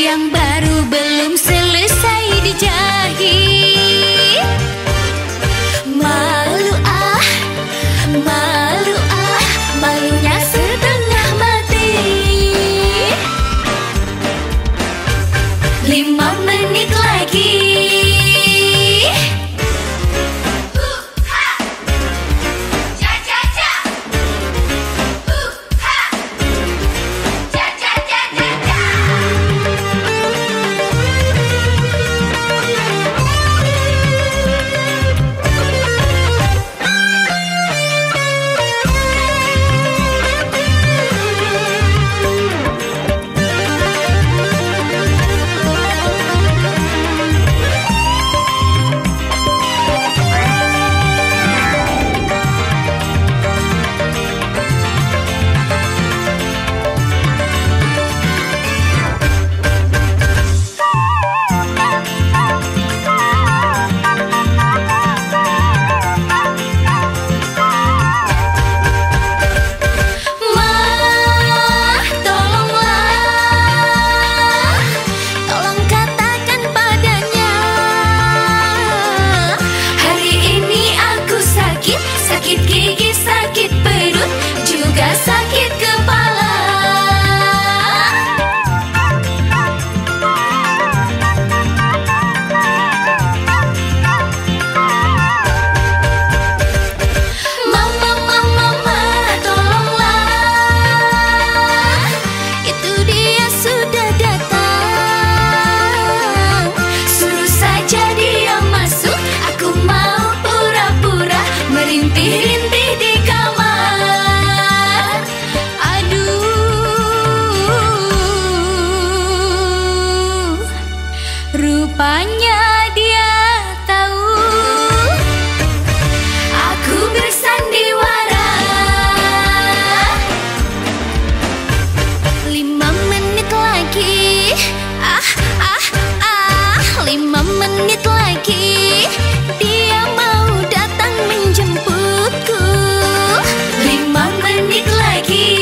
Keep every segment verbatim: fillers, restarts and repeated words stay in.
yang baru belum selesai dijahit. Malu ah, malu ah, malunya setengah mati. Lima menit lagi. Rupanya dia tahu aku bersandiwara. Lima menit lagi. Ah, ah, ah. Lima menit lagi. Dia mau datang menjemputku. Lima menit lagi.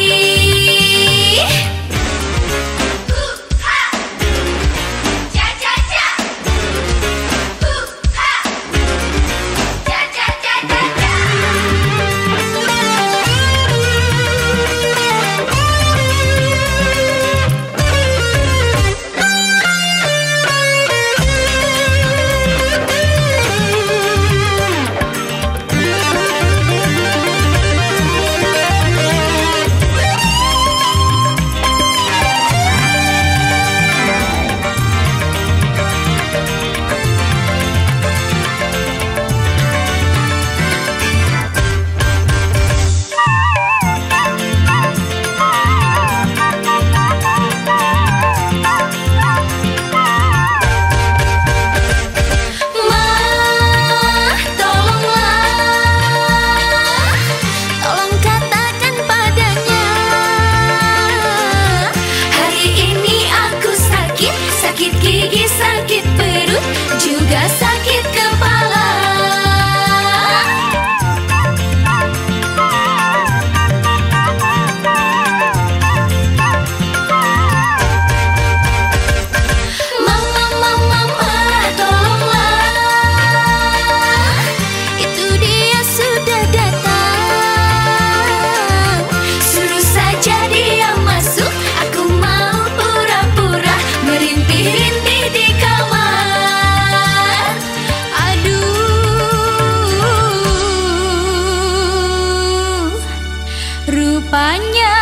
Sakit gigi, sakit perut, juga sakit kepala. Mama, mama, mama, tolonglah. Itu dia sudah datang. Suruh saja dia masuk. Aku mau pura-pura merintih-rintih di kamar. Aduh, rupanya